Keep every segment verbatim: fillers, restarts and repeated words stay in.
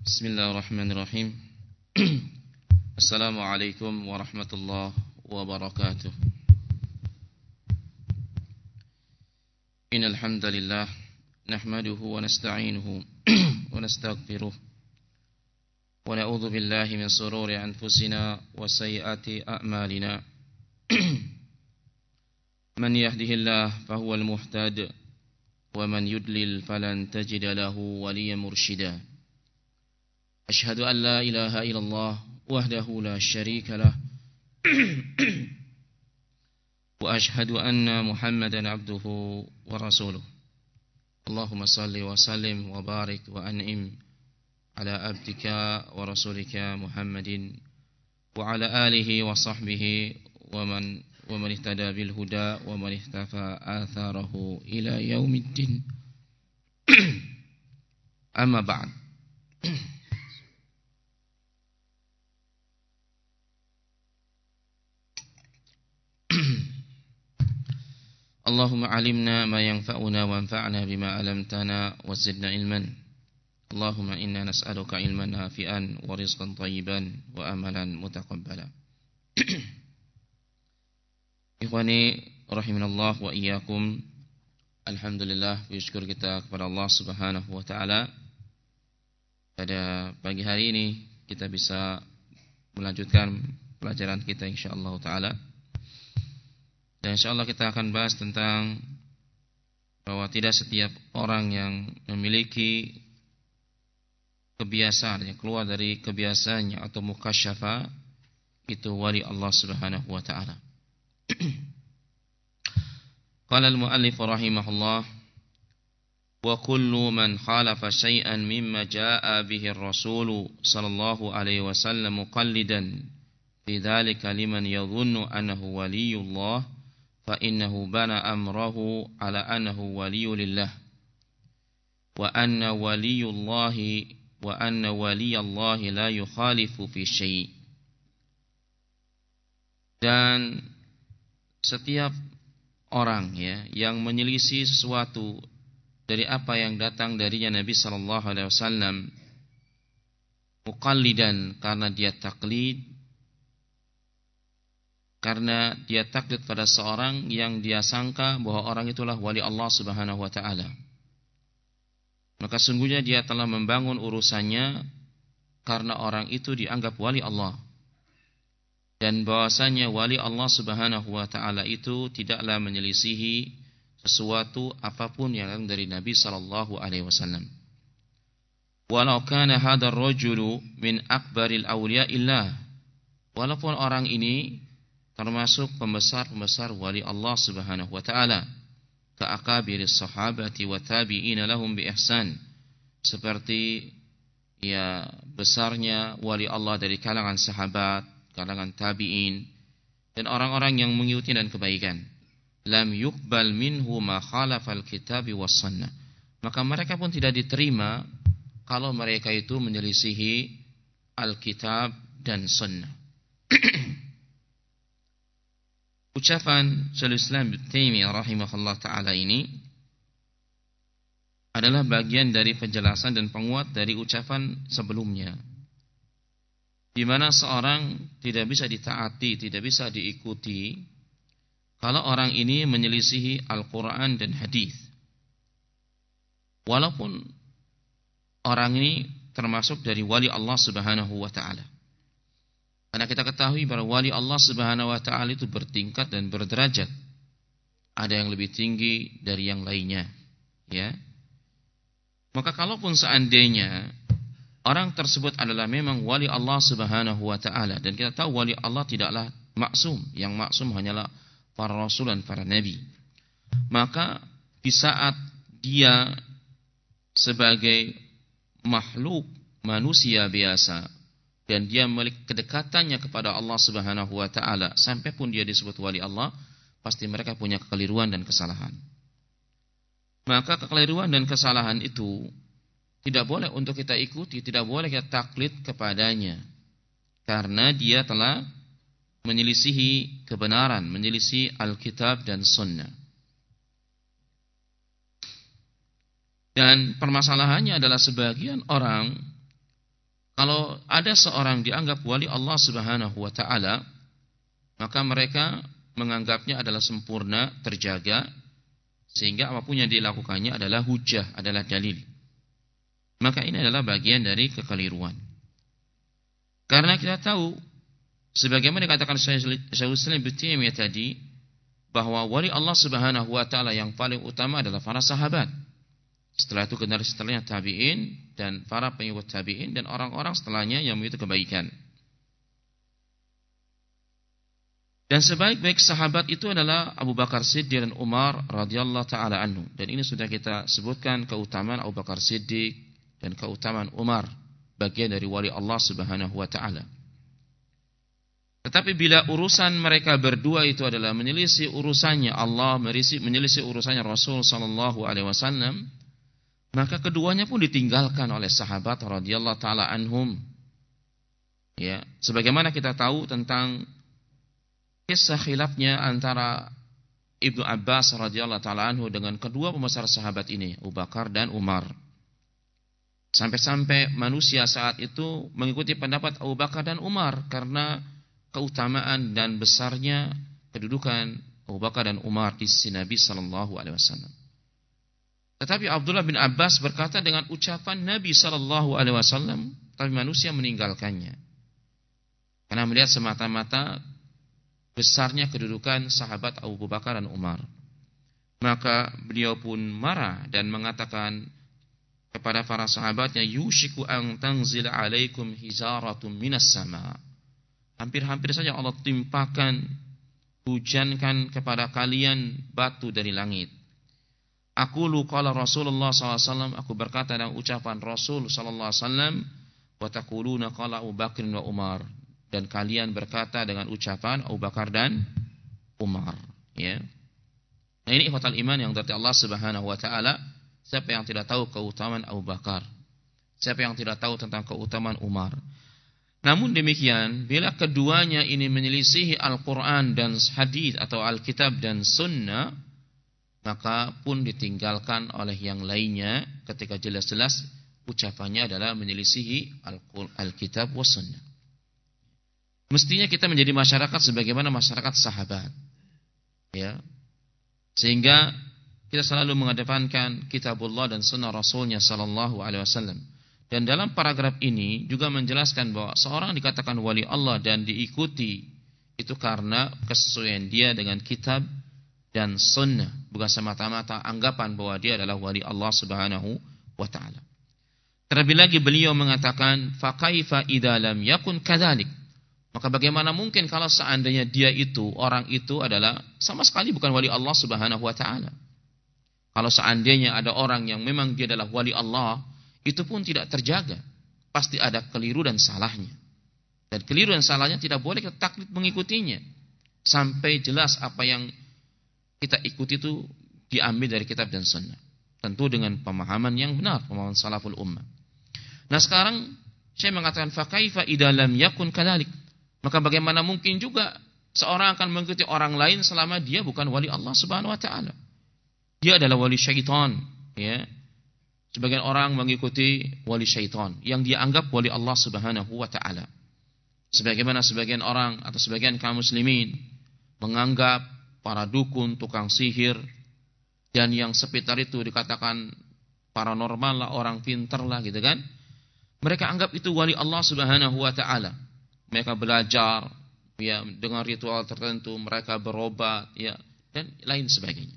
Bismillahirrahmanirrahim. Assalamualaikum warahmatullahi wabarakatuh. Innal hamdalillah nahmaduhu wa nasta'inuhu wa nastaghfiruh wa na'udzu billahi min shururi anfusina wa sayyiati a'malina. Man yahdihillahu fahuwal muhtadi wa man yudlil falan tajida lahu waliyyan mursyida. Asyhadu an la ilaha illallah wahdahu la syarika lah wa asyhadu anna Muhammadan abduhu wa rasuluh. Allahumma salli wa sallim wa barik wa an'im ala abdika wa rasulika Muhammadin wa ala alihi wa sahbihi wa man wa man ihtada bil huda wa man ihtafa atharahu ila yaumiddin. Amma ba'd. Allahumma alimna ma yanfa'una wanfa'na bima 'allamtana wa zidna ilman. Allahumma inna nas'aluka ilman nafi'an wa rizqan thayyiban wa amalan mutaqabbala. Ikhwani rahimanallah wa iyyakum. Alhamdulillah, bersyukur kita kepada Allah Subhanahu wa taala. Pada pagi hari ini kita bisa melanjutkan pelajaran kita insyaallah taala. Dan insyaallah kita akan bahas tentang bahwa tidak setiap orang yang memiliki kebiasaan yang keluar dari kebiasaannya atau mukasyafa itu wali Allah Subhanahu wa taala. Qala al-muallif rahimahullah wa kullu man khalafa syai'an mimma jaa'a bihi ar-rasul sallallahu alaihi wasallam muqallidan fi dzalika liman yadhunnu annahu waliyullah fa innahu bana amrahu ala annahu waliyulillah wa anna waliyullahi wa anna waliyallahi la yukhalifu fi syai'. Dan setiap orang ya yang menyelisih sesuatu dari apa yang datang darinya Nabi sallallahu alaihi wasallam muqallidan, karena dia taklid, karena dia taklid pada seorang yang dia sangka bahwa orang itulah wali Allah Subhanahu wa taala, maka sungguhnya dia telah membangun urusannya karena orang itu dianggap wali Allah. Dan bahwasanya wali Allah Subhanahu wa taala itu tidaklah menyelisihi sesuatu apapun yang datang dari Nabi sallallahu alaihi wasallam. Walau kana hadzal rajulu min akbaril awliyaillah, walaupun orang ini termasuk pembesar-pembesar wali Allah Subhanahu wa taala, ka akabiris sahabati wa tabi'ina lahum bi ihsan, seperti ya besarnya wali Allah dari kalangan sahabat, kalangan tabi'in, dan orang-orang yang mengikuti dan kebaikan. Lam yuqbal minhu ma khalafal kitabi was sunnah, maka mereka pun tidak diterima kalau mereka itu menyelisihi Alkitab dan Sunnah. Ucapan Syaikhul Islam Ibnu Taimiyah rahimahullah taala ini adalah bagian dari penjelasan dan penguat dari ucapan sebelumnya, di mana seorang tidak bisa ditaati, tidak bisa diikuti kalau orang ini menyelisihi Al-Quran dan hadis. Walaupun orang ini termasuk dari wali Allah Subhanahu wa taala. Karena kita ketahui bahwa wali Allah Subhanahu wa taala itu bertingkat dan berderajat. Ada yang lebih tinggi dari yang lainnya, ya. Maka kalaupun seandainya orang tersebut adalah memang wali Allah Subhanahu wa taala, dan kita tahu wali Allah tidaklah maksum, yang maksum hanyalah para rasul dan para nabi, maka di saat dia sebagai makhluk manusia biasa dan dia memiliki kedekatannya kepada Allah Subhanahu wa taala, sampai pun dia disebut wali Allah, pasti mereka punya kekeliruan dan kesalahan. Maka kekeliruan dan kesalahan itu tidak boleh untuk kita ikuti, tidak boleh kita taklid kepadanya, karena dia telah menyelisihi kebenaran, menyelisihi Alkitab dan Sunnah. Dan permasalahannya adalah sebagian orang Kalau ada seorang dianggap wali Allah Subhanahu wa taala, maka mereka menganggapnya adalah sempurna, terjaga, sehingga apapun yang dilakukannya adalah hujah, adalah dalil. Maka ini adalah bagian dari kekeliruan. Karena kita tahu, sebagaimana dikatakan Syaikhul Islam Ibnu Taimiyah tadi, bahwa wali Allah Subhanahu wa taala yang paling utama adalah para sahabat. Setelah itu generasi setelahnya tabi'in dan para pengikut tabi'in dan orang-orang setelahnya yang mengikuti kebaikan. Dan sebaik-baik sahabat itu adalah Abu Bakar Siddiq dan Umar radhiyallahu taala anhu. Dan ini sudah kita sebutkan keutamaan Abu Bakar Siddiq dan keutamaan Umar, bagian dari wali Allah Subhanahu wa taala. Tetapi bila urusan mereka berdua itu adalah menyelisih urusannya Allah, menyelisih urusannya Rasul sallallahu alaihi wasallam, maka keduanya pun ditinggalkan oleh sahabat radhiyallahu taala anhum. Ya, sebagaimana kita tahu tentang kisah khilafnya antara Ibnu Abbas radhiyallahu taala anhu dengan kedua pembesar sahabat ini, Abu Bakar dan Umar. Sampai-sampai manusia saat itu mengikuti pendapat Abu Bakar dan Umar karena keutamaan dan besarnya kedudukan Abu Bakar dan Umar di sisi Nabi sallallahu alaihi wasallam. Tetapi Abdullah bin Abbas berkata dengan ucapan Nabi sallallahu alaihi wasallam, tapi manusia meninggalkannya. Karena melihat semata-mata besarnya kedudukan sahabat Abu Bakar dan Umar. Maka beliau pun marah dan mengatakan kepada para sahabatnya, yushiku an tanzil alaikum hizaratun minas sama. Hampir-hampir saja Allah timpakan, hujankan kepada kalian batu dari langit. Aku qala Rasulullah sallallahu alaihi wasallam, aku berkata dengan ucapan Rasul sallallahu alaihi wasallam, wa taquluna qala Abu Bakar wa Umar, dan kalian berkata dengan ucapan Abu Bakar dan Umar, ya. Nah, ini ikhwatal iman yang dari Allah Subhanahu wa taala. Siapa yang tidak tahu keutamaan Abu Bakar? Siapa yang tidak tahu tentang keutamaan Umar? Namun demikian, bila keduanya ini menyelisihi Al-Qur'an dan hadis atau Alkitab dan Sunnah, maka pun ditinggalkan oleh yang lainnya ketika jelas-jelas ucapannya adalah menyelisihi Alkitab wa Sunnah. Mestinya kita menjadi masyarakat sebagaimana masyarakat sahabat, ya, sehingga kita selalu mengedepankan Kitabullah dan Sunnah Rasulnya Sallallahu Alaihi Wasallam. Dan dalam paragraf ini juga menjelaskan bahwa seorang dikatakan wali Allah dan diikuti itu karena kesesuaian dia dengan Kitab dan Sunnah, bukan semata-mata anggapan bahwa dia adalah wali Allah Subhanahu wa taala. Terlebih lagi beliau mengatakan, fa kaifa idza lam yakun kadzalik? Maka bagaimana mungkin kalau seandainya dia itu, orang itu adalah sama sekali bukan wali Allah Subhanahu wa taala. Kalau seandainya ada orang yang memang dia adalah wali Allah, itu pun tidak terjaga, pasti ada keliru dan salahnya. Dan keliru dan salahnya tidak boleh kita taklid mengikutinya sampai jelas apa yang kita ikuti itu diambil dari kitab dan sunnah. Tentu dengan pemahaman yang benar, pemahaman salaful ummah. Nah sekarang saya mengatakan fa kaifa idza lam yakun kadzalik? Maka bagaimana mungkin juga seorang akan mengikuti orang lain selama dia bukan wali Allah Subhanahu wa taala? Dia adalah wali syaitan, ya. Sebagian orang mengikuti wali syaitan yang dia anggap wali Allah Subhanahu wa taala. Sebagaimana sebagian orang atau sebagian kaum muslimin menganggap para dukun, tukang sihir, dan yang sekitar itu dikatakan paranormal lah, orang pintar lah gitu kan. Mereka anggap itu wali Allah Subhanahu wa taala. Mereka belajar ya dengan ritual tertentu, mereka berobat ya dan lain sebagainya.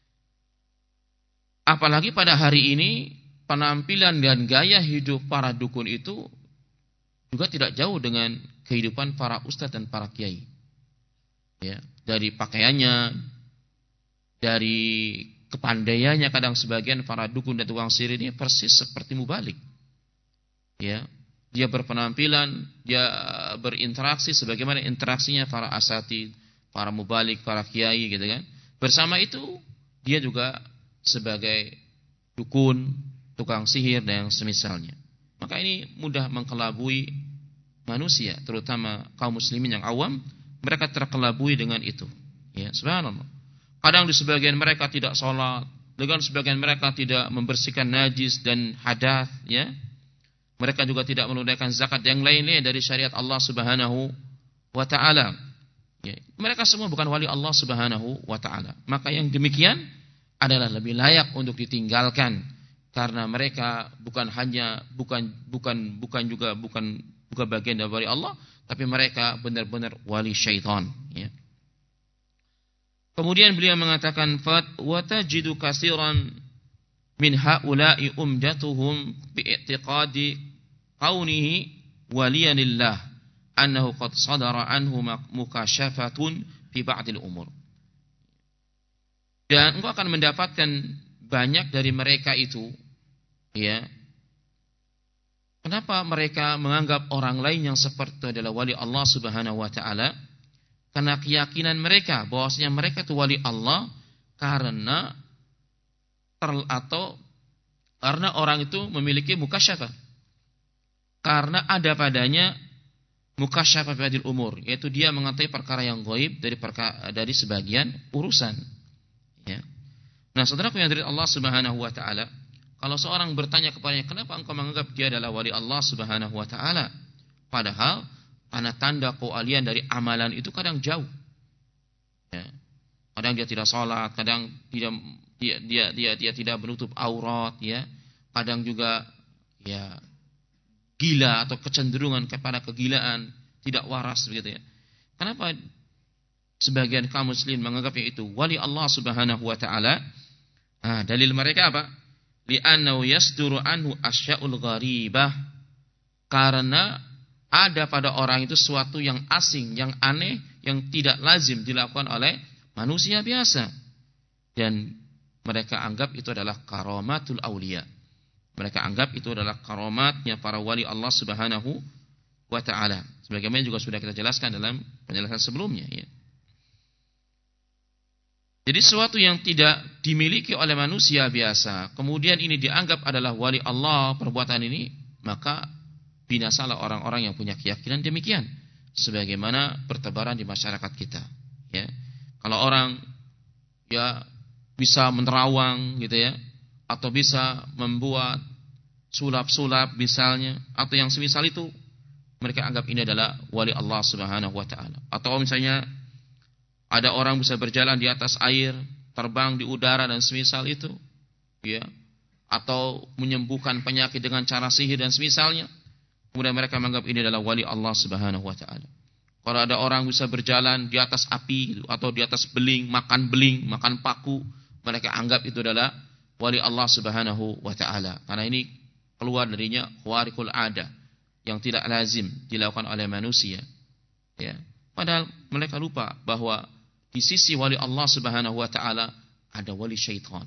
Apalagi pada hari ini penampilan dan gaya hidup para dukun itu juga tidak jauh dengan kehidupan para ustadz dan para kiai. Ya, dari pakaiannya, dari kepandaiannya, kadang sebagian para dukun dan tukang sihir ini persis seperti mubalik. Ya, dia berpenampilan, dia berinteraksi sebagaimana interaksinya para asatid, para mubalik, para kiai gitu kan. Bersama itu dia juga sebagai dukun, tukang sihir dan yang semisalnya. Maka ini mudah mengkelabui manusia, terutama kaum muslimin yang awam, mereka terkelabui dengan itu. Ya, subhanallah. Kadang di sebagian mereka tidak sholat, dengan sebagian mereka tidak membersihkan najis dan hadas, ya. Mereka juga tidak menunaikan zakat yang lainnya dari syariat Allah Subhanahu wa taala. Ya, mereka semua bukan wali Allah Subhanahu wa taala. Maka yang demikian adalah lebih layak untuk ditinggalkan karena mereka bukan hanya bukan bukan bukan juga bukan bukan bagian dari wali Allah, tapi mereka benar-benar wali syaitan, ya. Kemudian beliau mengatakan fat wa tajidu katsiran min haula'i umdatuhum bi i'tiqadi kaunihi waliyanillah annahu qad sadara anhu mukasyafatun fi ba'dil umur. Dan engkau akan mendapatkan banyak dari mereka itu, ya. Kenapa mereka menganggap orang lain yang seperti itu adalah wali Allah Subhanahu wa taala? Karena keyakinan mereka bahwasanya mereka itu wali Allah karena ter, atau karena orang itu memiliki mukasyafah. Karena ada padanya mukasyafah fi umur, yaitu dia mengetahui perkara yang gaib dari perkara, dari sebagian urusan. Ya. Nah, saudaraku yang dari Allah Subhanahu wa taala, kalau seorang bertanya kepadanya, kenapa engkau menganggap dia adalah wali Allah Subhanahu wa taala? Padahal tanda-tanda kealian dari amalan itu kadang jauh. Ya. Kadang dia tidak sholat, kadang tidak dia dia dia, dia tidak menutup aurat, ya. Kadang juga ya gila atau kecenderungan kepada kegilaan, tidak waras begitu, ya. Kenapa sebagian kaum muslimin menganggapnya itu wali Allah Subhanahu wa taala? Nah, dalil mereka apa? Li'annahu yasduru anhu asya'ul gharibah. Karena ada pada orang itu sesuatu yang asing, yang aneh, yang tidak lazim dilakukan oleh manusia biasa. Dan mereka anggap itu adalah karamatul aulia. Mereka anggap itu adalah karamatnya para wali Allah Subhanahu wa ta'ala. Sebagaimana juga sudah kita jelaskan dalam penjelasan sebelumnya, ya. Jadi sesuatu yang tidak dimiliki oleh manusia biasa, kemudian ini dianggap adalah wali Allah, perbuatan ini, maka binasalah orang-orang yang punya keyakinan demikian, sebagaimana pertebaran di masyarakat kita, ya. Kalau orang ya bisa menerawang gitu, ya, atau bisa membuat sulap-sulap misalnya, atau yang semisal itu, mereka anggap ini adalah wali Allah Subhanahu wa taala. Atau misalnya ada orang bisa berjalan di atas air, terbang di udara dan semisal itu, ya, atau menyembuhkan penyakit dengan cara sihir dan semisalnya. Kemudian mereka menganggap ini adalah wali Allah Subhanahu wa taala. Kalau ada orang bisa berjalan di atas api atau di atas beling, makan beling, makan paku, mereka anggap itu adalah wali Allah Subhanahu wa taala. Karena ini keluar darinya khawariqul ada, yang tidak lazim dilakukan oleh manusia, ya. Padahal mereka lupa bahwa di sisi wali Allah Subhanahu wa taala ada wali syaitan.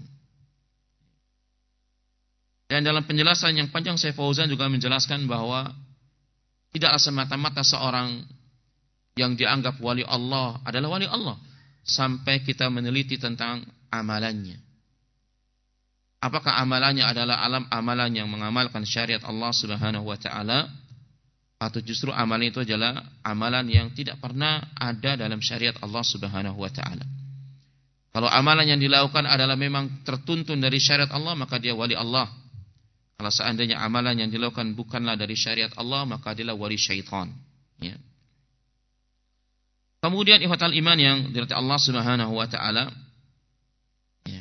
Dan dalam penjelasan yang panjang, Syekh Fauzan juga menjelaskan bahwa tidaklah semata-mata seorang yang dianggap wali Allah adalah wali Allah sampai kita meneliti tentang amalannya. Apakah amalannya adalah alam amalan yang mengamalkan syariat Allah Subhanahu wa taala, atau justru amalan itu adalah amalan yang tidak pernah ada dalam syariat Allah Subhanahu wa taala. Kalau amalan yang dilakukan adalah memang tertuntun dari syariat Allah, maka dia wali Allah. Kalau seandainya amalan yang dilakukan bukanlah dari syariat Allah, maka dia wali syaitan, ya. Kemudian ihwatal iman yang dirahmati Allah Subhanahu wa taala, ya.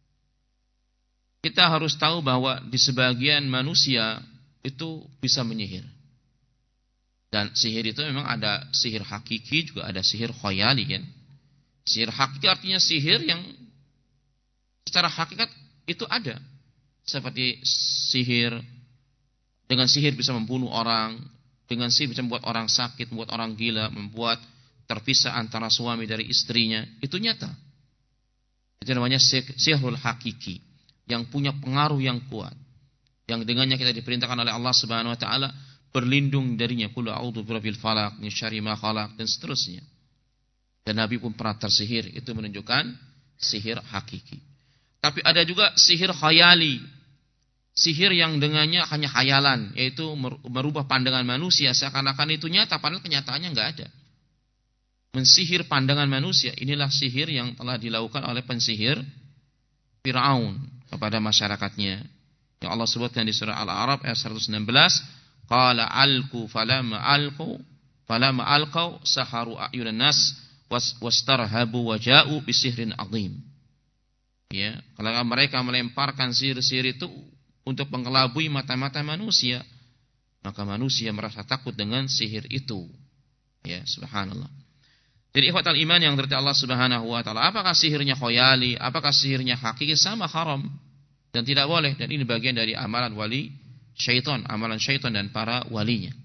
Kita harus tahu bahwa di sebagian manusia itu bisa menyihir. Dan sihir itu memang ada sihir hakiki, juga ada sihir khayali, kan. Sihir hakiki artinya sihir yang secara hakikat itu ada. Seperti sihir, dengan sihir bisa membunuh orang, dengan sihir bisa membuat orang sakit, membuat orang gila, membuat terpisah antara suami dari istrinya. Itu nyata. Itu namanya sihirul hakiki, yang punya pengaruh yang kuat, yang dengannya kita diperintahkan oleh Allah Subhanahu wa taala berlindung darinya. Qul a'udzu birabbil falaq min syarri ma khalaq, dan seterusnya. Dan Nabi pun pernah tersihir. Itu menunjukkan sihir hakiki. Tapi ada juga sihir khayali, sihir yang dengannya hanya khayalan, yaitu merubah pandangan manusia seakan-akan itu nyata, padahal kenyataannya enggak ada. Mensihir pandangan manusia, inilah sihir yang telah dilakukan oleh pensihir Fir'aun kepada masyarakatnya, Yang Allah sebutkan di surah Al-A'raf ayat seratus enam belas, qala alqu falama alqu falama alqau saharu ayunan nas wastarhabu waja'u bisihrin azim. Ya, kalau mereka melemparkan sihir-sihir itu untuk mengelabui mata-mata manusia, maka manusia merasa takut dengan sihir itu. Ya, subhanallah. Jadi ikhwatal iman yang dirahmati Allah Subhanahu wa taala, apakah sihirnya khayali, apakah sihirnya hakiki, sama haram dan tidak boleh, dan ini bagian dari amalan wali syaitan, amalan syaitan dan para walinya.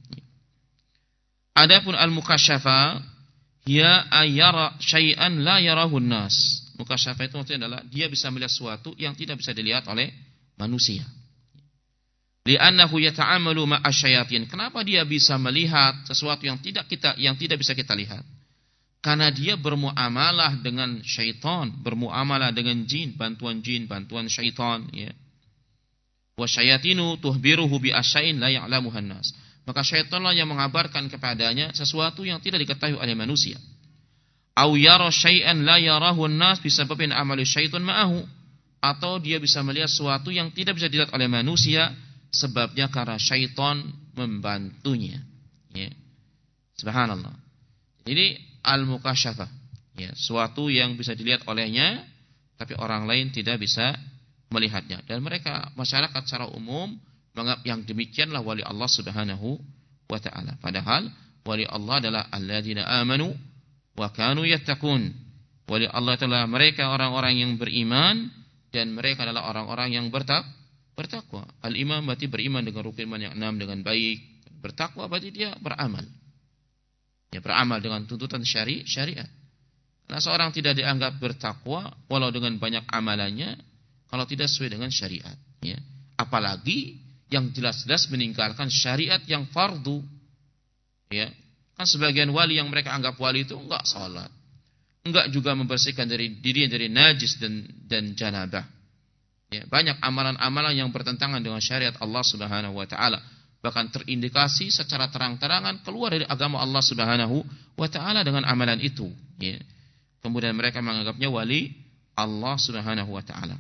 Adapun al-mukasyafa ya ayyara syai'an la yarahu an-nas. Mukasyafa itu maksudnya adalah dia bisa melihat sesuatu yang tidak bisa dilihat oleh manusia. Li'annahu yata'amalu ma'asyayatin. Kenapa dia bisa melihat sesuatu yang tidak kita yang tidak bisa kita lihat? Karena dia bermuamalah dengan syaitan, bermuamalah dengan jin, bantuan jin, bantuan syaitan, ya. Wa syayatinu tuhbiruhu bi asyain la ya'lamuhan nas. Maka syaitanlah yang mengabarkan kepadanya sesuatu yang tidak diketahui oleh manusia. Au yara syai'an la yarahu an-nas bisababin amali syaitan ma'ahu, atau dia bisa melihat sesuatu yang tidak bisa dilihat oleh manusia sebabnya karena syaitan membantunya, ya. Subhanallah. Jadi al-mukasyafah, ya, sesuatu yang bisa dilihat olehnya tapi orang lain tidak bisa melihatnya, dan mereka masyarakat secara umum menganggap yang demikianlah wali Allah Subhanahu wa taala. Padahal wali Allah adalah alladzina amanu wa kanu yattaqun. Wali Allah adalah mereka orang-orang yang beriman dan mereka adalah orang-orang yang bertak bertakwa. Al-iman berarti beriman dengan rukun iman yang enam dengan baik. Bertakwa berarti dia beramal. Ya, beramal dengan tuntutan syari syariat. Karena seorang tidak dianggap bertakwa walau dengan banyak amalannya kalau tidak sesuai dengan syariat, ya. Apalagi yang jelas-jelas meninggalkan syariat yang fardu, ya. Kan sebagian wali yang mereka anggap wali itu enggak salat, enggak juga membersihkan dari diri dari najis dan dan janabah. Ya, banyak amalan-amalan yang bertentangan dengan syariat Allah Subhanahu wa taala, bahkan terindikasi secara terang-terangan keluar dari agama Allah Subhanahu wa taala dengan amalan itu, ya. Kemudian mereka menganggapnya wali Allah Subhanahu wa taala.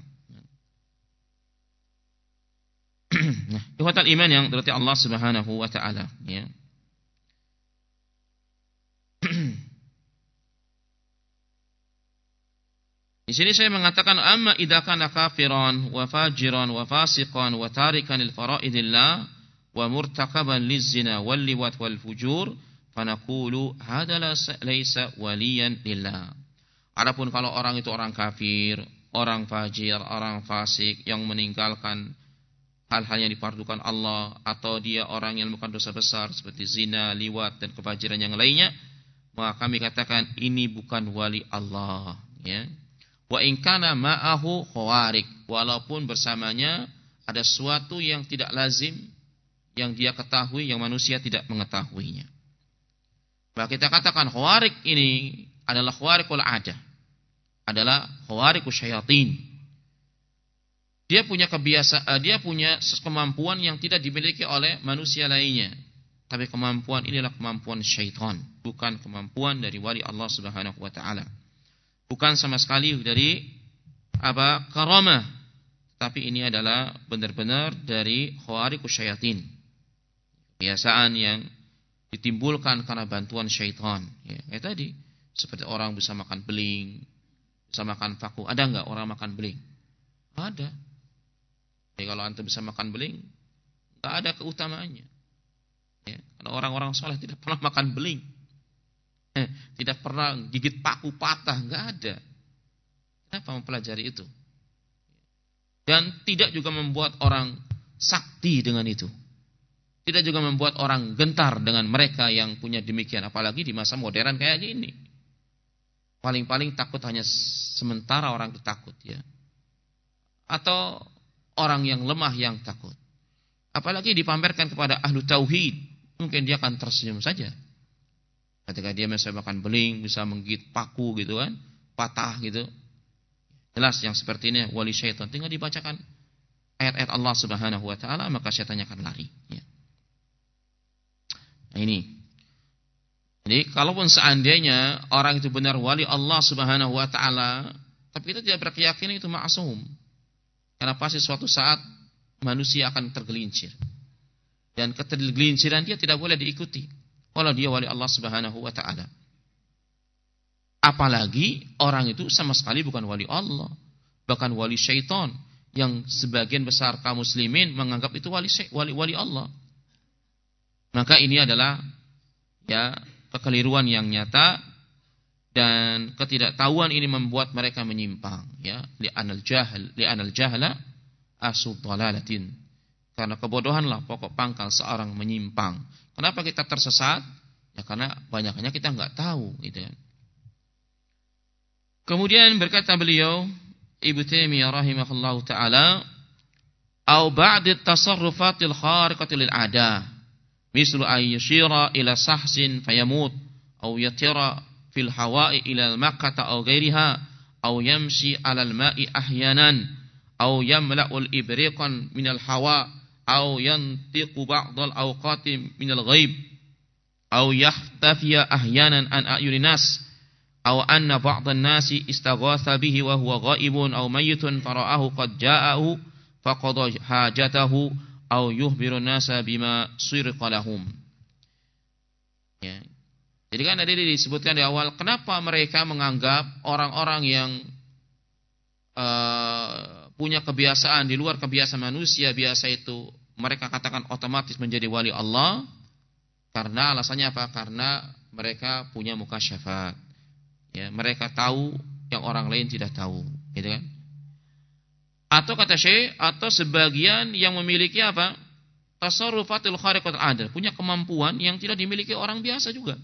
Nah, ikhwatal iman yang dirahmati Allah Subhanahu wa taala, ya. Di sini saya mengatakan amma idza kana kafiran wa fajiran wa fasiqan wa tarikan lil fara'idillah wa murtakaban liz-zina wal liwat wal fujur fanaqulu hadza laysa waliyan lillah. Adapun kalau orang itu orang kafir, orang fajir, orang fasik yang meninggalkan hal-hal yang difardukan Allah, atau dia orang yang melakukan dosa besar seperti zina, liwat dan kefajiran yang lainnya, maka kami katakan ini bukan wali Allah, ya. Wa in kana ma'ahu khawarik, walaupun bersamanya ada sesuatu yang tidak lazim yang dia ketahui yang manusia tidak mengetahuinya. Maka kita katakan khawarik ini adalah khawarikul adah, adalah khawarikus syayatin. Dia punya kebiasaan, dia punya kemampuan yang tidak dimiliki oleh manusia lainnya. Tapi kemampuan ini adalah kemampuan syaitan, bukan kemampuan dari wali Allah Subhanahu wa taala. Bukan sama sekali dari apa karamah, tapi ini adalah benar-benar dari khawarikus syayatin. Kebiasaan yang ditimbulkan karena bantuan syaitan, ya, kayak tadi seperti orang bisa makan beling, bisa makan paku. Ada enggak orang makan beling? Ada. Jadi kalau antum bisa makan beling, enggak ada keutamaannya. Ya, karena orang-orang saleh tidak pernah makan beling. Eh, tidak pernah gigit paku patah, enggak ada. Kenapa mempelajari itu? Dan tidak juga membuat orang sakti dengan itu. Tidak juga membuat orang gentar dengan mereka yang punya demikian, apalagi di masa modern kayak gini. Paling-paling takut hanya sementara orang itu takut, ya. Atau orang yang lemah yang takut. Apalagi dipamerkan kepada ahlu tauhid, mungkin dia akan tersenyum saja. Ketika dia bisa makan beling, bisa menggigit paku gitu kan, patah gitu. Jelas yang seperti ini wali syaitan. Tinggal dibacakan ayat-ayat Allah Subhanahu wa taala, maka syaitannya akan lari, ya. Nah ini. Jadi kalaupun seandainya orang itu benar wali Allah Subhanahu wa taala, tapi kita tidak berkeyakinan itu ma'sum. Karena pasti suatu saat manusia akan tergelincir. Dan ketergelinciran dia tidak boleh diikuti kalau dia wali Allah Subhanahu wa taala. Apalagi orang itu sama sekali bukan wali Allah, bahkan wali syaitan, yang sebagian besar kaum muslimin menganggap itu wali wali wali Allah. Maka ini adalah ya kekeliruan yang nyata, dan ketidaktahuan ini membuat mereka menyimpang, ya, li'anal jahl li'anal jahla asud dhalalatin. Karena kebodohanlah pokok pangkal seorang menyimpang. Kenapa kita tersesat? Ya karena banyaknya kita enggak tahu, gitu kan. Kemudian berkata beliau Ibnu Taimiyah rahimahullahu taala, "Au ba'd at-tasarrufatil khariqatil lil 'adah, mislu ay yushira ila sahsin fayamut, au yatira fil hawa'i ila al-makkah aw ghairiha, au yamshi 'ala al-ma'i ahyanan, au yamla'ul ibriqan min al-hawa, au yantiqu ba'd al-awqati min al-ghaib, au yahtafiya ahyanan an a'yunin nas, أو أن بعض الناس استغاث به وهو غائب أو ميت فرآه قد جاءه فقضى حاجته أو يخبر الناس بما سرق لهم." Ya. Jadi kan tadi disebutkan di awal, kenapa mereka menganggap orang-orang yang uh, punya kebiasaan di luar kebiasaan manusia biasa itu mereka katakan otomatis menjadi wali Allah? Karena alasannya apa? Karena mereka punya mukasyafat. Ya, mereka tahu yang orang lain tidak tahu, gitu kan? Atau kata Syekh, atau sebagian yang memiliki apa? Tasarrufatul khariqatul 'adah, punya kemampuan yang tidak dimiliki orang biasa juga.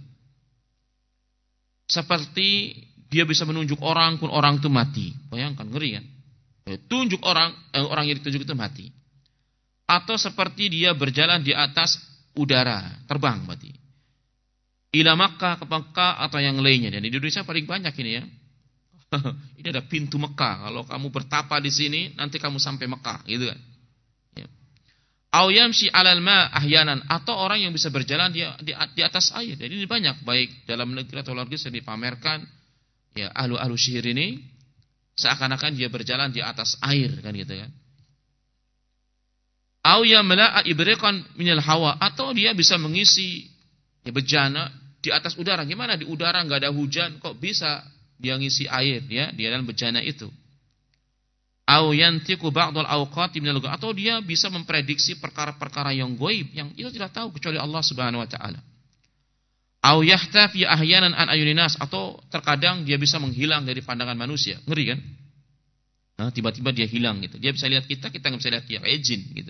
Seperti dia bisa menunjuk orang pun orang itu mati. Bayangkan, ngeri kan? Tunjuk orang, eh, orang yang ditunjuk itu mati. Atau seperti dia berjalan di atas udara, terbang mati. Ila Makkah, ke Makkah atau yang lainnya. Dan di Indonesia paling banyak ini ya. Ini ada pintu Mekah. Kalau kamu bertapa di sini, nanti kamu sampai Mekah, gitu kan? Ya. Au yamshi 'alal ma' ahyanan, atau orang yang bisa berjalan di, di, di atas air. Jadi ini banyak, baik dalam negeri atau luar negeri yang dipamerkan. Ya, ahlu-ahlu sihir ini seakan-akan dia berjalan di atas air, kan gitu kan? Au yamla'a ibriqan minal hawa, atau dia bisa mengisi ya bejana di atas udara. Gimana di udara nggak ada hujan, kok bisa dia ngisi air ya di dalam bejana itu? Au yantiqu ba'dal awqati minal ghaib, atau dia bisa memprediksi perkara-perkara yang gaib yang itu tidak tahu kecuali Allah Subhanahu wa taala. Au yahtafi ahyanan an ayuninas, atau terkadang dia bisa menghilang dari pandangan manusia. Ngeri kan? Nah, tiba-tiba dia hilang gitu. Dia bisa lihat kita, kita nggak bisa lihat dia, kayak jin gitu.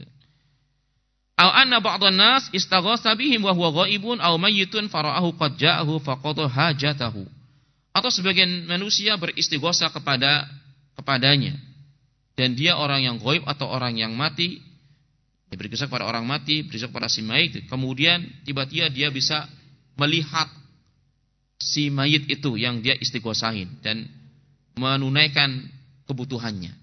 Au anna ba'dhan nas istaghatsa bihim wa huwa ghaibun aw mayyitun fara'ahu qad ja'ahu faqada hajatahu. Atau sebagian manusia beristighosa kepada kepadanya, dan dia orang yang gaib atau orang yang mati, dia beristighosa kepada orang mati, beristighosa kepada si mayit, kemudian tiba-tiba dia bisa melihat si mayit itu yang dia istighosahin dan menunaikan kebutuhannya.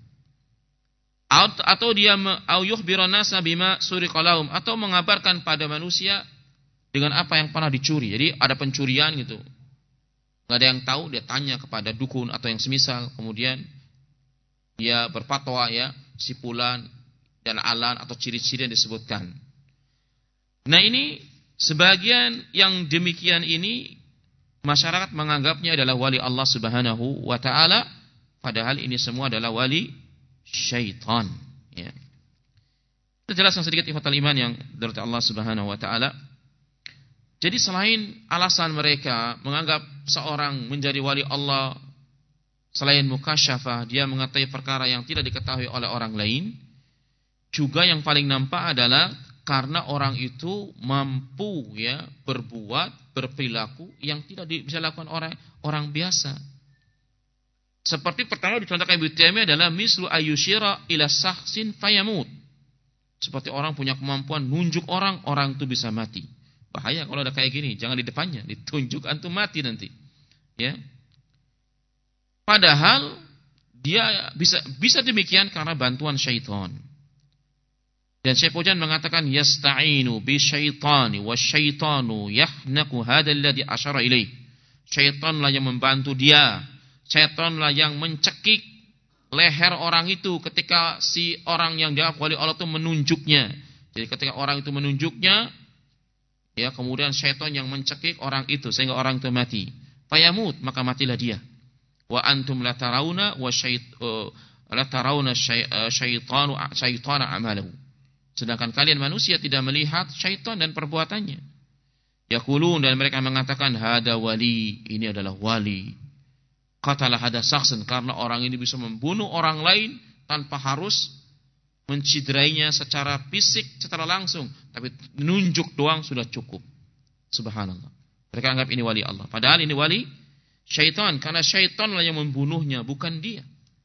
Atau dia au yukhbiran nasa bima suriqa lahum, atau mengabarkan pada manusia dengan apa yang pernah dicuri. Jadi ada pencurian gitu, nggak ada yang tahu, dia tanya kepada dukun atau yang semisal, kemudian dia berfatwa ya, si fulan dan alan atau ciri-ciri yang disebutkan. Nah ini sebagian yang demikian ini masyarakat menganggapnya adalah wali Allah Subhanahu wa taala, padahal ini semua adalah wali syaitan, ya. Kita jelaskan sedikit ikhwatal iman yang dari Allah Subhanahu wa taala. Jadi selain alasan mereka menganggap seorang menjadi wali Allah selain mukasyafah, dia mengetahui perkara yang tidak diketahui oleh orang lain, juga yang paling nampak adalah karena orang itu mampu ya berbuat, berperilaku yang tidak bisa dilakukan orang orang biasa. Seperti pertama dicontohkan Ibnu Taimiyah adalah mislu ayyushira ila sahsin fayamut. Seperti orang punya kemampuan nunjuk orang, orang itu bisa mati. Bahaya kalau ada kayak gini, jangan di depannya, ditunjuk antum mati nanti. Ya. Padahal dia bisa bisa demikian karena bantuan syaitan. Dan Syekh Fauzan mengatakan yasta'inu bi syaitani wasyaitanu yahnaku hadzal ladzi asyara ilaih. Syaitanlah yang membantu dia. Syaitanlah yang mencekik leher orang itu ketika si orang yang dianggap wali Allah itu menunjuknya. Jadi ketika orang itu menunjuknya, ya kemudian syaitan yang mencekik orang itu sehingga orang itu mati. Fayamut, maka matilah dia. Wa antum la tarawna wa syait uh, la tarawna syaitanu syaitana amalahu. Sedangkan kalian manusia tidak melihat syaitan dan perbuatannya. Yaqulun, dan mereka mengatakan hada wali, ini adalah wali. Qatala hada saksan, karena orang ini bisa membunuh orang lain tanpa harus menciderainya secara fisik, secara langsung, tapi nunjuk doang sudah cukup. Subhanallah. Mereka anggap ini wali Allah. Padahal ini wali syaitan, karena syaitanlah yang membunuhnya, bukan dia.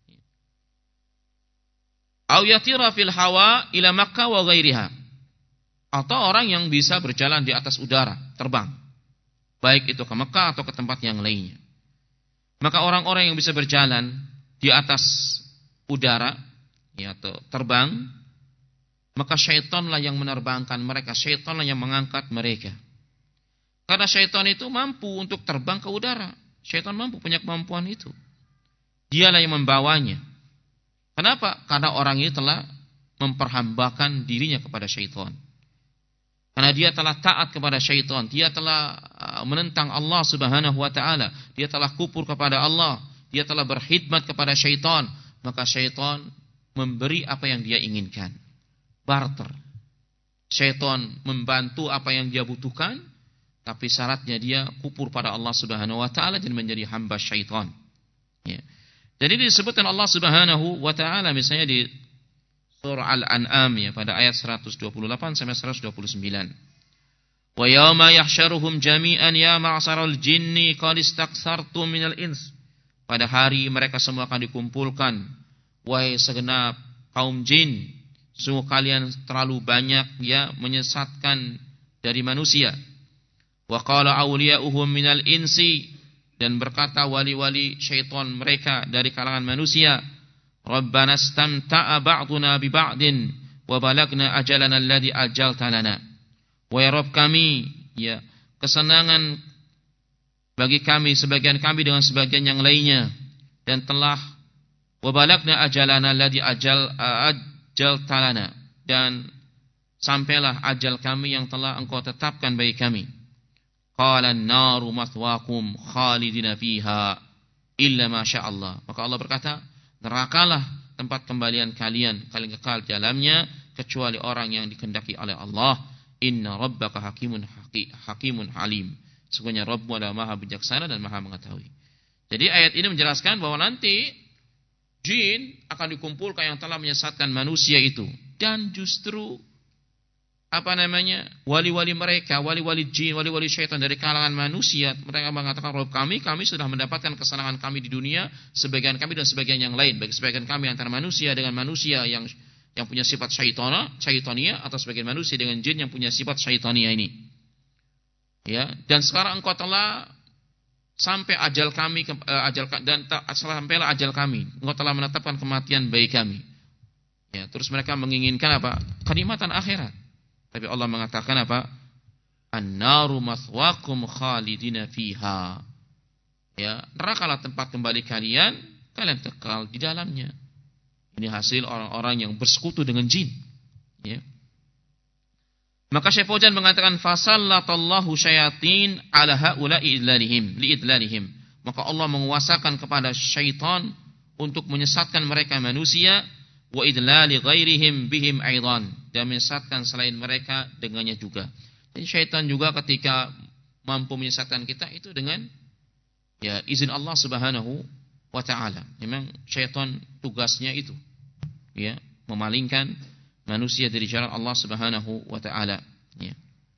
Au yatira fil hawa ila Makkah wa ghairiha. Atau orang yang bisa berjalan di atas udara, terbang. Baik itu ke Mekah atau ke tempat yang lainnya. Maka orang-orang yang bisa berjalan di atas udara, ya, atau terbang, maka syaitanlah yang menerbangkan mereka, syaitanlah yang mengangkat mereka. Karena syaitan itu mampu untuk terbang ke udara. Syaitan mampu, punya kemampuan itu. Dialah yang membawanya. Kenapa? Karena orang ini telah memperhambakan dirinya kepada syaitan. Karena dia telah taat kepada syaitan, dia telah menentang Allah Subhanahu wa taala, dia telah kufur kepada Allah, dia telah berkhidmat kepada syaitan, maka syaitan memberi apa yang dia inginkan. Barter. Syaitan membantu apa yang dia butuhkan, tapi syaratnya dia kufur pada Allah Subhanahu wa taala dan menjadi hamba syaitan. Ya. Jadi disebutkan Allah Subhanahu wa taala misalnya di surah Al-An'am, ya, pada ayat seratus dua puluh delapan sampai seratus dua puluh sembilan. Wa yauma yahsyaruhum jami'an ya ma'syaral jinni qad istakthartum minal ins. Pada hari mereka semua akan dikumpulkan, wahai segenap kaum jin, sungguh kalian terlalu banyak, ya, menyesatkan dari manusia. Wa qala awliya'uhum minal insi, dan berkata wali-wali syaitan mereka dari kalangan manusia, Rabbana istamta'a ba'duna bi ba'din wa balagna ajalana alladhi ajalta lana. Wahai Rabb kami, ya, kesenangan bagi kami sebagian kami dengan sebagian yang lainnya, dan telah wa balagna ajalana alladhi ajal ajalta lana, dan sampailah ajal kami yang telah Engkau tetapkan bagi kami. Qala an-naru mathwaakum khalidina fiha illa ma syaa Allah. Maka Allah berkata, nerakalah tempat kembalian kalian, kalian kekal di dalamnya kecuali orang yang dikehendaki oleh Allah. Inna rabbaka hakimun haqi, hakimun halim. Sesungguhnya Rabbmu adalah Maha bijaksana dan Maha mengetahui. Jadi ayat ini menjelaskan bahwa nanti jin akan dikumpulkan yang telah menyesatkan manusia itu, dan justru apa namanya, wali-wali mereka, wali-wali jin, wali-wali syaitan dari kalangan manusia, mereka mengatakan, Rabb kami, kami sudah mendapatkan kesenangan kami di dunia, sebagian kami dan sebagian yang lain, bagi sebagian kami antara manusia dengan manusia yang yang punya sifat syaitana, syaitania, atau sebagian manusia dengan jin yang punya sifat syaitania ini. Ya, dan sekarang Engkau telah sampai ajal kami, uh, ajal dan sampailah ajal kami. Engkau telah menetapkan kematian bagi kami. Ya, terus mereka menginginkan apa? Kenikmatan akhirat. Tapi Allah mengatakan apa? An-naru mathwaakum khalidina fiha. Ya, nerakalah tempat kembali kalian, kalian kekal di dalamnya. Ini hasil orang-orang yang bersekutu dengan jin. Ya. Maka Syekh Fauzan mengatakan fasallatallahu syayatin ala haula'i idlalihim li idlalihim. Maka Allah menguasakan kepada syaitan untuk menyesatkan mereka manusia, wa idlali ghairihim bihim aidan, dan menyesatkan selain mereka dengannya juga. Jadi syaitan juga ketika mampu menyesatkan kita itu dengan, ya, izin Allah Subhanahu wa taala. Memang syaitan tugasnya itu, ya, memalingkan manusia dari jalan Allah Subhanahu wa taala, ya.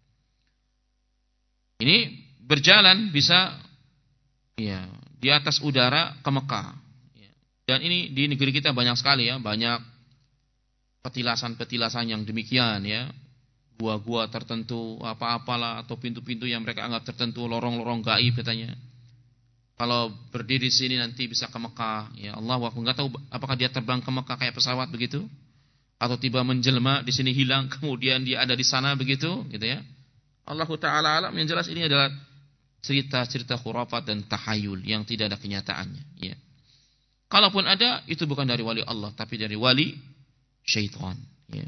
Ini berjalan bisa, ya, di atas udara ke Mekah. Ya. Dan ini di negeri kita banyak sekali, ya, banyak petilasan-petilasan yang demikian, ya. Gua-gua tertentu, apa-apalah, atau pintu-pintu yang mereka anggap tertentu, lorong-lorong gaib katanya. Kalau berdiri di sini nanti bisa ke Mekah, ya Allah, aku enggak tahu apakah dia terbang ke Mekah kayak pesawat begitu, atau tiba menjelma di sini hilang, kemudian dia ada di sana begitu, gitu ya. Allah Taala alam. Yang jelas ini adalah cerita-cerita khurafat dan tahayul yang tidak ada kenyataannya, ya. Kalaupun ada, itu bukan dari wali Allah, tapi dari wali syaitan. Ya.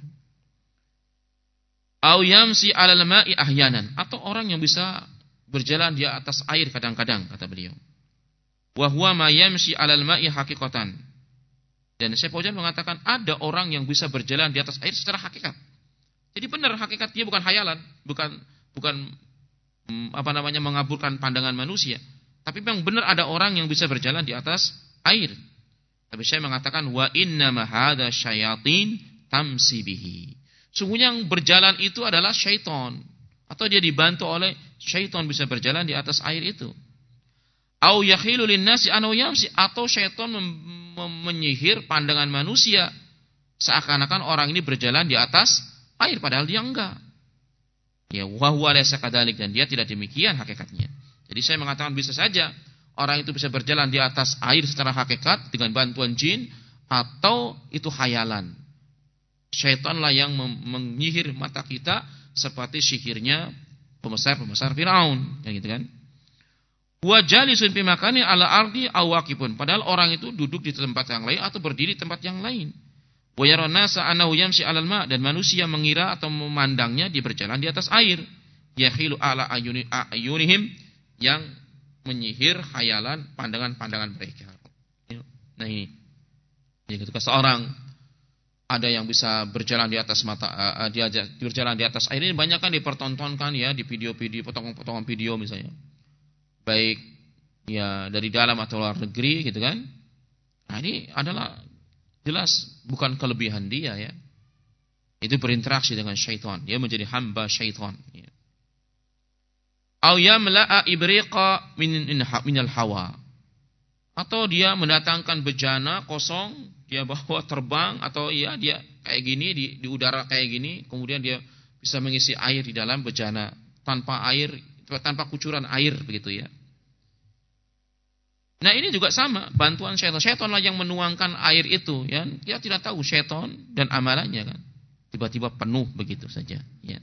Au yamsi 'alal ma'i ahyanan, atau orang yang bisa berjalan di atas air kadang-kadang, kata beliau. Wa huwa ma yamsi 'alal ma'i haqiqatan. Dan Syekh Fauzan mengatakan ada orang yang bisa berjalan di atas air secara hakikat. Jadi benar hakikat dia bukan hayalan, bukan bukan apa namanya mengaburkan pandangan manusia. Tapi memang benar ada orang yang bisa berjalan di atas air. Tapi saya mengatakan wa inna ma hadza syayatin tamsi bihi. Sungguhnya yang berjalan itu adalah syaitan, atau dia dibantu oleh syaitan bisa berjalan di atas air itu. Au yakhilu linnasi anau yamsi, atau syaitan mem- mem- menyihir pandangan manusia seakan-akan orang ini berjalan di atas air padahal dia enggak. Ya, wa huwa laysa kadzalik, dan dia tidak demikian hakikatnya. Jadi saya mengatakan bisa saja orang itu bisa berjalan di atas air secara hakikat dengan bantuan jin, atau itu khayalan. Syaitanlah yang menyihir mata kita seperti sihirnya pembesar-pembesar Firaun, ya gitu kan. Wa jalisun fi makani ala ardi aw waqifun, padahal orang itu duduk di tempat yang lain atau berdiri di tempat yang lain. Wa yaranasa annahu yamshi 'alal ma', dan manusia mengira atau memandangnya dia berjalan di atas air. Yakhilu ala ayuni ayunihim, yang menyihir khayalan pandangan-pandangan mereka. Nah ini, jadi ketika seorang ada yang bisa berjalan di atas mata, uh, dia berjalan di atas air, ini banyak kan dipertontonkan ya di video-video, potongan-potongan video misalnya, baik ya dari dalam atau luar negeri gitu kan. Nah ini adalah jelas bukan kelebihan dia ya. Itu berinteraksi dengan syaitan, dia menjadi hamba syaitan. Ya. Au yamla'a ibriqa min minal hawa, atau dia mendatangkan bejana kosong, dia bawa terbang, atau ya dia kayak gini di, di udara kayak gini, kemudian dia bisa mengisi air di dalam bejana tanpa air, tanpa kucuran air begitu ya. Nah ini juga sama, bantuan syaitan. Syaitanlah yang menuangkan air itu ya. Dia tidak tahu syaitan dan amalannya kan. Tiba-tiba penuh begitu saja ya.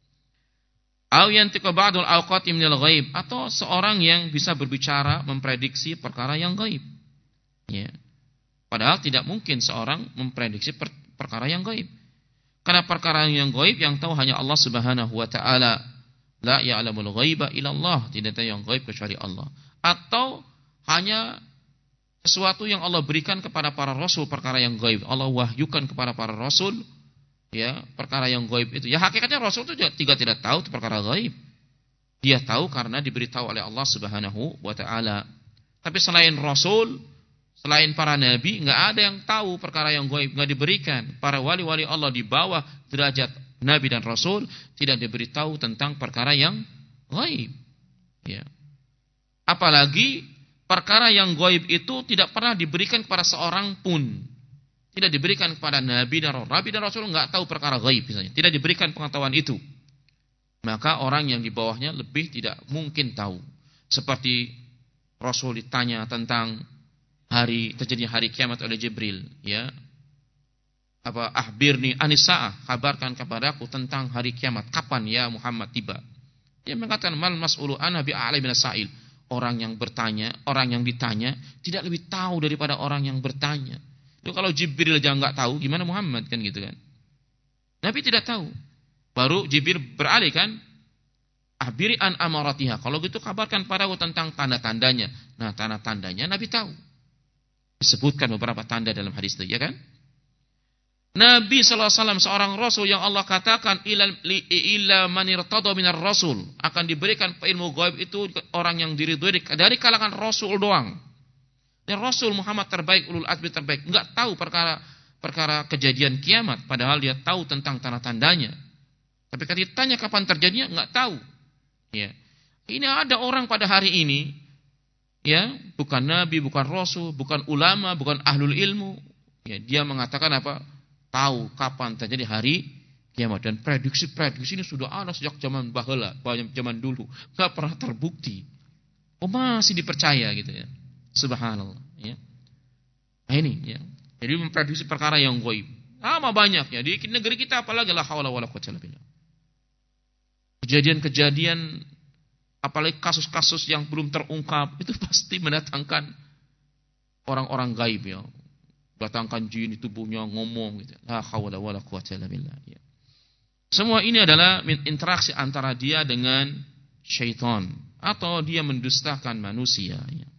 Au yantiqu ba'dul awqati minal ghaib, atau seorang yang bisa berbicara memprediksi perkara yang gaib. Ya. Padahal tidak mungkin seorang memprediksi per, perkara yang gaib. Karena perkara yang gaib yang tahu hanya Allah Subhanahu wa taala. La ya'lamul ghaiba illallah, tidak tahu yang gaib kecuali Allah. Atau hanya sesuatu yang Allah berikan kepada para rasul, perkara yang gaib. Allah wahyukan kepada para rasul ya, perkara yang gaib itu. Ya hakikatnya rasul itu juga tidak tahu itu perkara gaib. Dia tahu karena diberitahu oleh Allah Subhanahu wa taala. Tapi selain rasul, selain para nabi, enggak ada yang tahu perkara yang gaib, enggak diberikan. Para wali-wali Allah di bawah derajat nabi dan rasul tidak diberitahu tentang perkara yang gaib. Ya. Apalagi perkara yang gaib itu tidak pernah diberikan kepada seorang pun. Tidak diberikan kepada nabi dan rasul. Nabi dan rasul enggak tahu perkara gaib misalnya. Tidak diberikan pengetahuan itu. Maka orang yang di bawahnya lebih tidak mungkin tahu. Seperti Rasul ditanya tentang hari terjadinya hari kiamat oleh Jibril, ya. Apa akhbirni anisa'ah, kabarkan kepadaku tentang hari kiamat, kapan ya Muhammad tiba. Dia mengatakan mal mas'ulu ana bi a'lam minas sa'il. Orang yang bertanya, orang yang ditanya tidak lebih tahu daripada orang yang bertanya. Itu kalau Jibril aja enggak tahu, gimana Muhammad kan gitu kan. Nabi tidak tahu. Baru Jibril beralih kan, ahbiri an amaratiha. Kalau gitu kabarkan padaku tentang tanda-tandanya. Nah, tanda-tandanya Nabi tahu. Disebutkan beberapa tanda dalam hadis itu, ya kan? Nabi sallallahu alaihi wasallam seorang rasul yang Allah katakan ila illa man irtada minar rasul, akan diberikan ilmu gaib itu orang yang diridhoi dari kalangan rasul doang. Dan Rasul Muhammad terbaik, ulul azmi terbaik, enggak tahu perkara perkara kejadian kiamat, padahal dia tahu tentang tanda-tandanya. Tapi ketika ditanya kapan terjadinya, enggak tahu. Ya. Ini ada orang pada hari ini, ya, bukan nabi, bukan rasul, bukan ulama, bukan ahlul ilmu. Ya, dia mengatakan apa? Tahu kapan terjadi hari kiamat, dan prediksi-prediksi ini sudah ada sejak zaman baheula, zaman dulu, enggak pernah terbukti. Oh, masih dipercaya gitu ya. Subhanallah, ya. Nah ini, ya. Jadi memprediksi perkara yang gaib. Lama banyaknya di negeri kita, apalagi la haula wala quwwata illa billah. Kejadian-kejadian, apalagi kasus-kasus yang belum terungkap, itu pasti mendatangkan orang-orang gaib ya. Datangkan jin di tubuhnya ngomong gitu. La haula wala quwwata illa billah. Ya. Semua ini adalah interaksi antara dia dengan syaitan atau dia mendustakan manusia ya.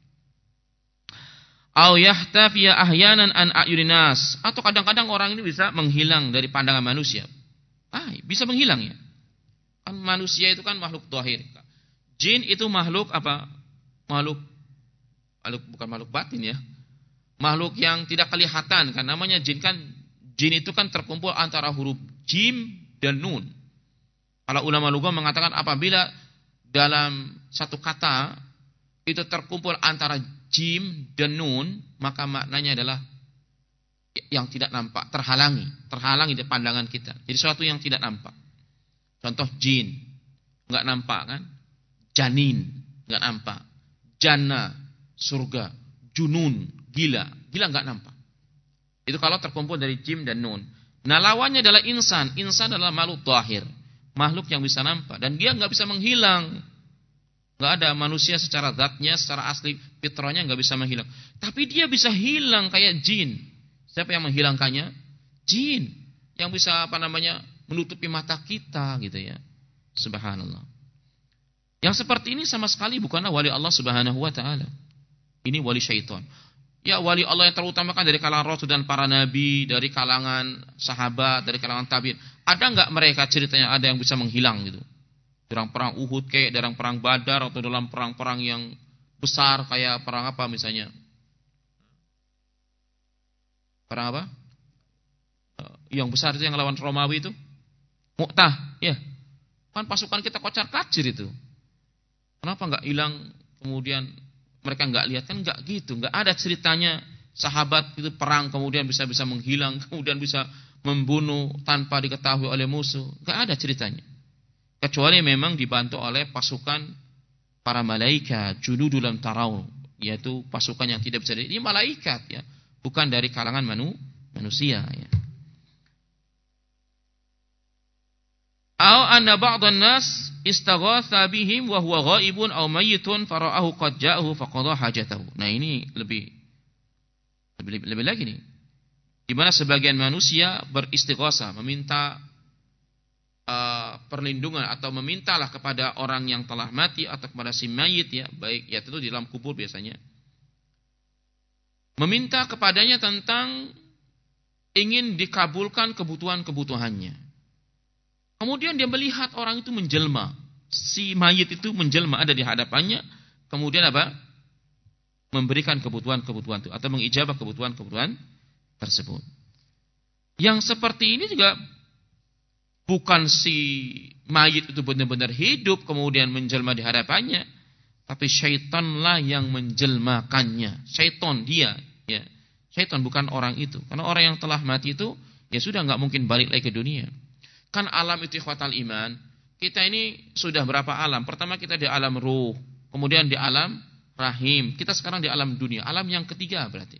Au yahtafiya ahyanan an ayuninas, atau kadang-kadang orang ini bisa menghilang dari pandangan manusia. Ah, bisa menghilang ya. Kan manusia itu kan makhluk zahir. Jin itu makhluk apa? Makhluk makhluk bukan makhluk batin ya. Makhluk yang tidak kelihatan kan namanya jin kan. Jin itu kan terkumpul antara huruf jim dan nun. Kalau ulama lugah mengatakan apabila dalam satu kata itu terkumpul antara jim dan nun, maka maknanya adalah yang tidak nampak, terhalangi, terhalangi dari pandangan kita. Jadi sesuatu yang tidak nampak. Contoh jin, enggak nampak kan? Janin, enggak nampak. Jannah, surga. Junun, gila, gila enggak nampak. Itu kalau terkumpul dari jim dan nun. Nah lawannya adalah insan. Insan adalah makhluk zahir, makhluk yang bisa nampak dan dia enggak bisa menghilang. Enggak ada manusia secara zatnya, secara asli fitrahnya enggak bisa menghilang. Tapi dia bisa hilang kayak jin. Siapa yang menghilangkannya? Jin. Yang bisa apa namanya? Menutupi mata kita gitu ya. Subhanallah. Yang seperti ini sama sekali bukanlah wali Allah Subhanahu wa taala. Ini wali syaitan. Ya wali Allah yang terutamakan dari kalangan Rasul dan para nabi, dari kalangan sahabat, dari kalangan tabi'in. Ada enggak mereka ceritanya ada yang bisa menghilang gitu? Dalam perang Uhud kayak dalam perang Badar atau dalam perang-perang yang besar kayak perang apa misalnya? Perang apa? Yang besar itu yang lawan Romawi itu? Mu'tah, ya. Kan pasukan kita kocar-kacir itu. Kenapa enggak hilang kemudian mereka enggak lihat kan enggak gitu, enggak ada ceritanya sahabat itu perang kemudian bisa-bisa menghilang, kemudian bisa membunuh tanpa diketahui oleh musuh. Enggak ada ceritanya. Kecuali memang dibantu oleh pasukan para malaikat, junudul lam tarau, yaitu pasukan yang tidak bisa dilihat. Ini malaikat ya, bukan dari kalangan manu, manusia ya. Au anna ba'dhan nas istaghatha bihim wa huwa ghaibun aw mayyitun fara'ahu qad ja'ahu faqadha hajatahu. Nah, ini lebih lebih lebih lagi nih. Di mana sebagian manusia beristighatsah, meminta Uh, perlindungan atau memintalah kepada orang yang telah mati atau kepada si mayit ya, baik ya tentu di dalam kubur biasanya. Meminta kepadanya tentang ingin dikabulkan kebutuhan-kebutuhannya. Kemudian dia melihat orang itu menjelma, si mayit itu menjelma ada di hadapannya, kemudian apa? Memberikan kebutuhan-kebutuhan itu atau mengijabah kebutuhan-kebutuhan tersebut. Yang seperti ini juga bukan si mayit itu benar-benar hidup kemudian menjelma di hadapannya, tapi syaitanlah yang menjelmakannya. Syaitan dia, ya. Syaitan bukan orang itu. Karena orang yang telah mati itu ya sudah enggak mungkin balik lagi ke dunia. Kan alam itu ikhwatal iman. Kita ini sudah berapa alam? Pertama kita di alam ruh, kemudian di alam rahim. Kita sekarang di alam dunia, alam yang ketiga berarti.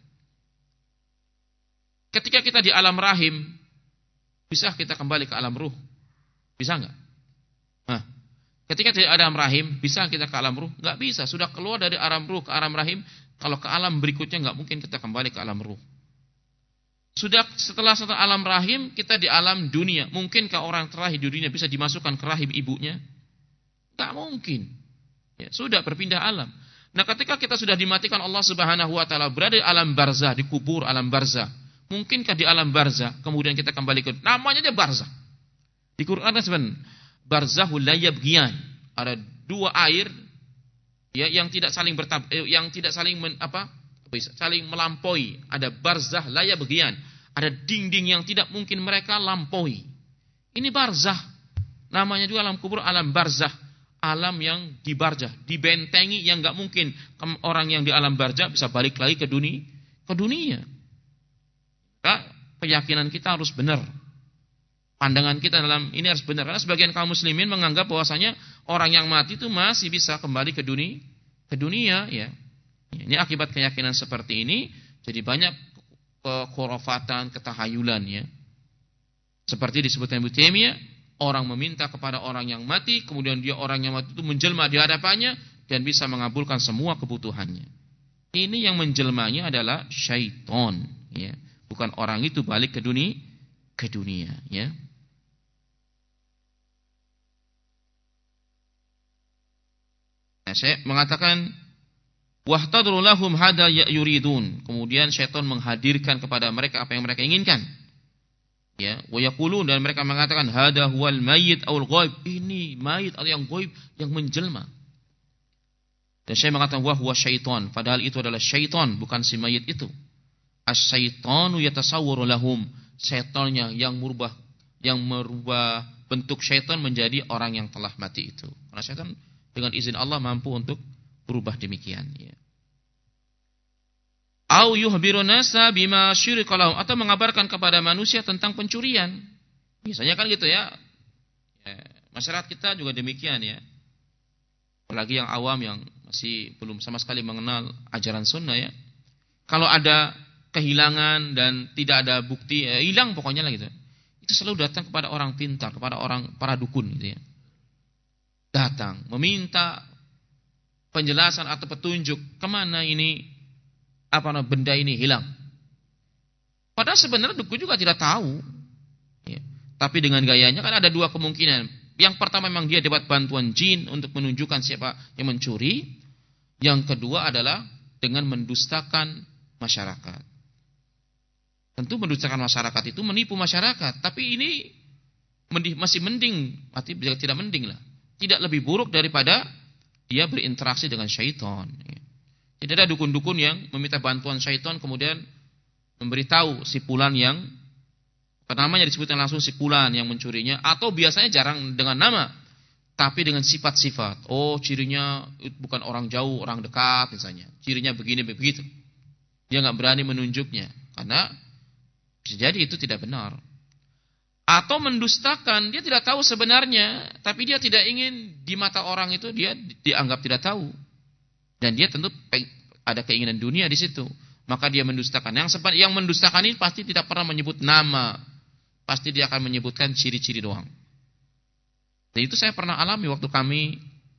Ketika kita di alam rahim, bisa kita kembali ke alam ruh? Bisa enggak? Nah, ketika di alam rahim, bisa kita ke alam ruh? Enggak bisa. Sudah keluar dari alam ruh ke alam rahim, kalau ke alam berikutnya enggak mungkin kita kembali ke alam ruh. Sudah setelah setelah alam rahim, kita di alam dunia. Mungkinkah orang terlahir di dunia bisa dimasukkan ke rahim ibunya? Enggak mungkin. Ya, sudah berpindah alam. Nah, ketika kita sudah dimatikan Allah Subhanahu wa taala, berada di alam barzah, di kubur alam barzah. Mungkinkah di alam barzah kemudian kita kembali ke namanya aja barzah. Di Quran sebenarnya barzahul la yabghiyan. Ada dua air ya yang tidak saling bertab eh, yang tidak saling men, apa? saling melampaui. Ada barzah la yabghiyan. Ada dinding yang tidak mungkin mereka lampaui. Ini barzah. Namanya juga alam kubur alam barzah. Alam yang di barzah, dibentengi yang enggak mungkin orang yang di alam barzah bisa balik lagi ke dunia, ke dunia. Keyakinan kita harus benar. Pandangan kita dalam ini harus benar. Karena sebagian kaum muslimin menganggap bahwasanya orang yang mati itu masih bisa kembali ke dunia, ke dunia ya. Ini akibat keyakinan seperti ini jadi banyak kekhurafatan, ketahayulan ya. Seperti disebutkan Ibnu Taimiyah, orang meminta kepada orang yang mati, kemudian dia orang yang mati itu menjelma di hadapannya dan bisa mengabulkan semua kebutuhannya. Ini yang menjelmanya adalah syaitan, ya. Bukan orang itu balik ke dunia, ke dunia, ya. Nah, saya mengatakan wahtadru lahum hada yuridun. Kemudian syaitan menghadirkan kepada mereka apa yang mereka inginkan. Ya, wa yaqulun, dan mereka mengatakan hada huwal mayyit aul ghaib. Ini mayit atau yang ghaib, yang menjelma. Dan saya mengatakan wah huwa syaitan, padahal itu adalah syaitan, bukan si mayit itu. Asy-syaitanu yatasawwaru lahum. Syaitannya yang merubah yang merubah bentuk syaitan menjadi orang yang telah mati itu. Karena syaitan dengan izin Allah mampu untuk berubah demikian, ya. Au yuhbiru nasa bima syirika lahum, atau mengabarkan kepada manusia tentang pencurian. Misalnya kan gitu ya. Ya, masyarakat kita juga demikian, ya. Apalagi yang awam yang masih belum sama sekali mengenal ajaran sunnah, ya. Kalau ada kehilangan dan tidak ada bukti, ya, hilang pokoknya lah gitu. Itu selalu datang kepada orang pintar, kepada orang para dukun gitu, ya. Datang meminta penjelasan atau petunjuk kemana ini apa namanya benda ini hilang. Padahal sebenarnya dukun juga tidak tahu, ya. Tapi dengan gayanya kan ada dua kemungkinan. Yang pertama memang dia dapat bantuan jin untuk menunjukkan siapa yang mencuri. Yang kedua adalah dengan mendustakan masyarakat. Tentu mendustakan masyarakat itu menipu masyarakat. Tapi ini masih mending, artinya tidak mending lah. Tidak lebih buruk daripada dia berinteraksi dengan syaitan. Tidak ada dukun-dukun yang meminta bantuan syaitan kemudian memberitahu si fulan yang namanya disebutkan langsung si fulan yang mencurinya, atau biasanya jarang dengan nama, tapi dengan sifat-sifat. Oh, cirinya bukan orang jauh, orang dekat misalnya. Cirinya begini begitu. Dia nggak berani menunjuknya karena bisa jadi itu tidak benar. Atau mendustakan, dia tidak tahu sebenarnya, tapi dia tidak ingin di mata orang itu dia dianggap tidak tahu. Dan dia tentu ada keinginan dunia di situ. Maka dia mendustakan. Yang sempat yang mendustakan ini pasti tidak pernah menyebut nama. Pasti dia akan menyebutkan ciri-ciri doang. Dan itu saya pernah alami waktu kami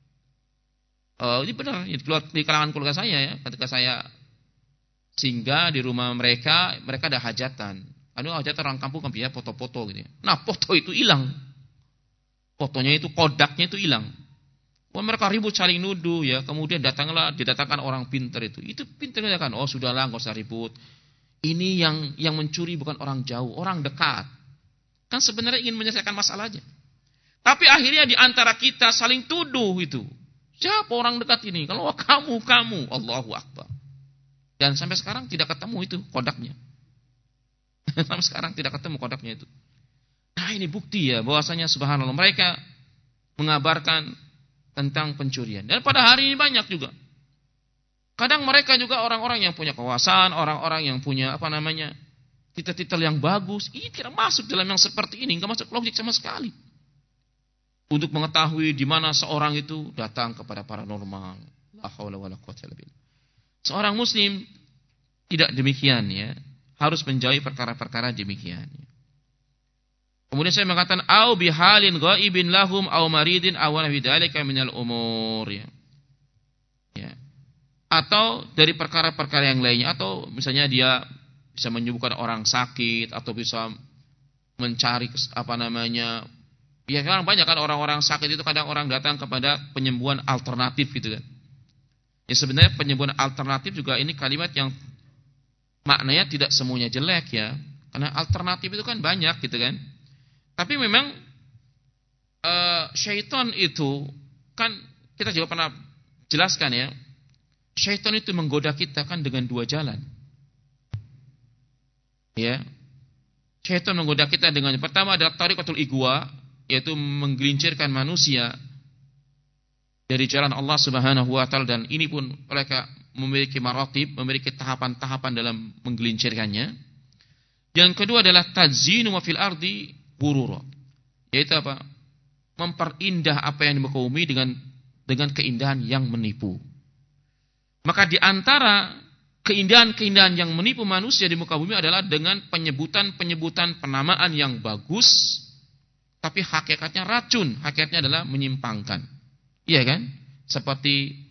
uh, ini benar di, di kalangan keluarga saya, ya. Ketika saya singgah di rumah mereka, mereka ada hajatan. Aduh, hajatan orang kampung kan biasa foto-foto gitu, ya. Nah, foto itu hilang. Fotonya itu, kodaknya itu hilang. Wah, mereka ribut saling nuduh, ya. Kemudian datanglah didatangkan orang pintar itu. Itu pintarnya kan, oh sudahlah, enggak usah ribut. Ini yang yang mencuri bukan orang jauh, orang dekat. Kan sebenarnya ingin menyelesaikan masalahnya. Tapi akhirnya di antara kita saling tuduh itu. Siapa orang dekat ini? Kalau kamu, kamu. Allahu Akbar. Dan sampai sekarang tidak ketemu itu kodaknya. Sampai sekarang tidak ketemu kodaknya itu. Nah, ini bukti ya bahwasanya subhanallah mereka mengabarkan tentang pencurian. Dan pada hari ini banyak juga. Kadang mereka juga orang-orang yang punya kekuasaan, orang-orang yang punya apa namanya titel-titel yang bagus, ini tidak masuk dalam yang seperti ini, enggak masuk logik sama sekali. Untuk mengetahui di mana seorang itu datang kepada paranormal. La haula wala quwwata illa billah. Seorang muslim tidak demikian, ya. Harus menjauhi perkara-perkara demikian. Kemudian saya mengatakan au bihalin ghaibin lahum au maridin aw nahwi dzalika minal umur, ya. Ya. Atau dari perkara-perkara yang lainnya, atau misalnya dia bisa menyembuhkan orang sakit atau bisa mencari apa namanya, ya kan banyak kan orang-orang sakit itu kadang orang datang kepada penyembuhan alternatif gitu kan. Ya sebenarnya penyembuhan alternatif juga ini kalimat yang maknanya tidak semuanya jelek, ya. Karena alternatif itu kan banyak gitu kan. Tapi memang uh, syaitan itu kan kita juga pernah jelaskan, ya. Syaitan itu menggoda kita kan dengan dua jalan. Ya. Syaitan menggoda kita dengan yang pertama adalah tariqatul igwa, yaitu menggelincirkan manusia dari jalan Allah Subhanahu wa taala, dan ini pun mereka memiliki maratib, memiliki tahapan-tahapan dalam menggelincirkannya. Yang kedua adalah tadzinu wa fil ardi ghurura. Yaitu apa? Memperindah apa yang di muka bumi dengan dengan keindahan yang menipu. Maka di antara keindahan-keindahan yang menipu manusia di muka bumi adalah dengan penyebutan-penyebutan penamaan yang bagus, tapi hakikatnya racun, hakikatnya adalah menyimpangkan. Iya kan? Seperti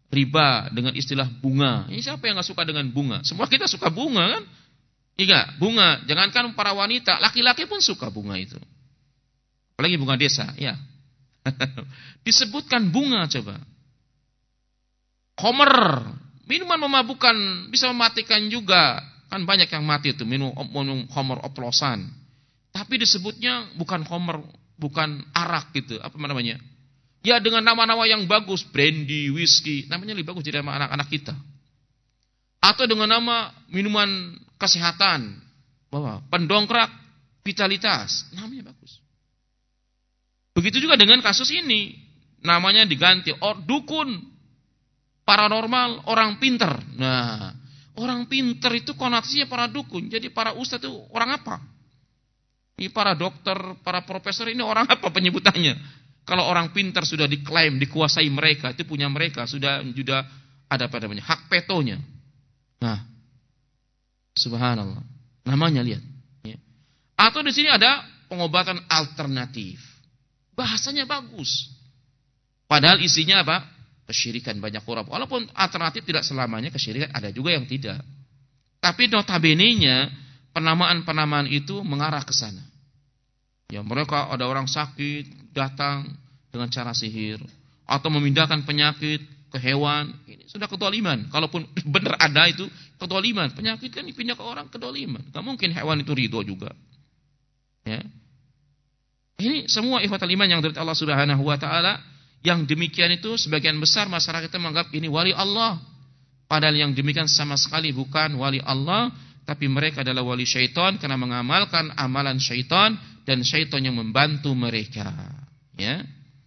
riba dengan istilah bunga. Ini siapa yang nggak suka dengan bunga? Semua kita suka bunga kan? Iya, bunga. Jangankan para wanita, laki-laki pun suka bunga itu. Apalagi bunga desa, ya. Disebutkan bunga coba. Khamr, minuman memabukkan, bisa mematikan juga. Kan banyak yang mati itu minum minum khamr oplosan. Tapi disebutnya bukan khamr, bukan arak gitu, apa namanya? Ya dengan nama-nama yang bagus, brandy, whisky, namanya lebih bagus jadi nama anak-anak kita. Atau dengan nama minuman kesehatan, bahwa pendongkrak vitalitas, namanya bagus. Begitu juga dengan kasus ini, namanya diganti or dukun, paranormal, orang pinter. Nah, orang pinter itu konotasinya para dukun. Jadi para ustadz itu orang apa? Ini para dokter, para profesor ini orang apa penyebutannya? Kalau orang pintar sudah diklaim, dikuasai mereka, itu punya mereka, sudah sudah ada apa namanya, hak petonya. Nah, subhanallah, namanya lihat. Ya. Atau di sini ada pengobatan alternatif, bahasanya bagus. Padahal isinya apa? Kesyirikan banyak orang. Walaupun alternatif tidak selamanya kesyirikan, ada juga yang tidak. Tapi notabene-nya penamaan-penamaan itu mengarah ke sana. Ya, mereka ada orang sakit datang dengan cara sihir atau memindahkan penyakit ke hewan. Ini sudah kedoliman. Kalaupun benar ada itu kedoliman. Penyakit kan dipindah ke orang, kedoliman. Gak mungkin hewan itu ridho juga. Ya. Ini semua ikhwatal iman yang dari Allah Subhanahu wa taala. Yang demikian itu sebagian besar masyarakat kita menganggap ini wali Allah. Padahal yang demikian sama sekali bukan wali Allah, tapi mereka adalah wali syaitan karena mengamalkan amalan syaitan dan syaitan yang membantu mereka. Ya.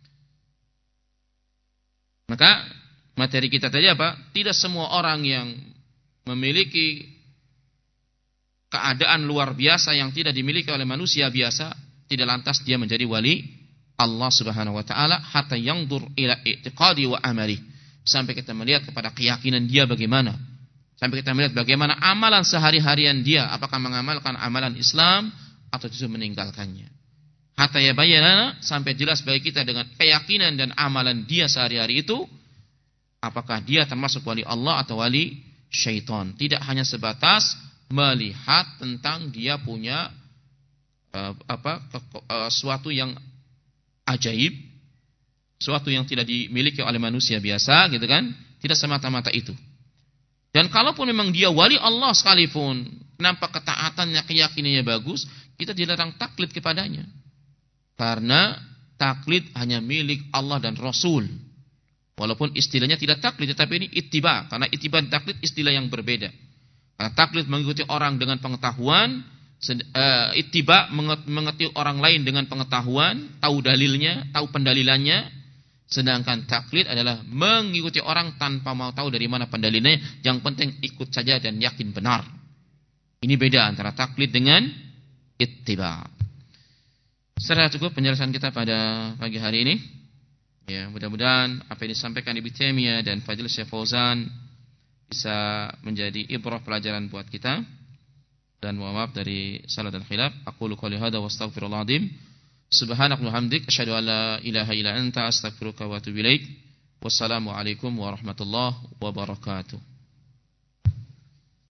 Maka materi kita tadi apa? Tidak semua orang yang memiliki keadaan luar biasa yang tidak dimiliki oleh manusia biasa, tidak lantas dia menjadi wali Allah Subhanahu wa taala hatta yanzur ila i'tiqadi wa amali. Sampai kita melihat kepada keyakinan dia bagaimana. Sampai kita melihat bagaimana amalan sehari-harian dia, apakah mengamalkan amalan Islam atau justru meninggalkannya. Hatta yabayyana, sampai jelas bagi kita dengan keyakinan dan amalan dia sehari-hari itu, apakah dia termasuk wali Allah atau wali syaitan. Tidak hanya sebatas melihat tentang dia punya uh, apa uh, suatu yang ajaib, suatu yang tidak dimiliki oleh manusia biasa, gitu kan? Tidak semata-mata itu. Dan kalaupun memang dia wali Allah sekalipun, nampak ketaatannya, keyakinannya bagus, kita dilarang taklid kepadanya. Karena taklid hanya milik Allah dan Rasul. Walaupun istilahnya tidak taklid, tetapi ini ittiba. Karena ittiba dan taklid istilah yang berbeda. Karena taklid mengikuti orang dengan pengetahuan, Uh, ittiba mengikuti orang lain dengan pengetahuan, tahu dalilnya, tahu pendalilannya. Sedangkan taklid adalah mengikuti orang tanpa mau tahu dari mana pendalilannya, yang penting ikut saja dan yakin benar. Ini beda antara taklid dengan ittiba. Setelah cukup penjelasan kita pada pagi hari ini. Ya, mudah-mudahan apa yang disampaikan Ibnu Taimiyah dan Fadil Syekh Fauzan bisa menjadi ibrah pelajaran buat kita. Dan mohon maaf dari salah dan khilaf. Aqulu qouli hadza wa astaghfirullahal azim. Subhanakallahumma wa bihamdik asyhadu an la ilaha illa anta astaghfiruka wa atubu ilaik. Wassalamu alaikum warahmatullahi wabarakatuh.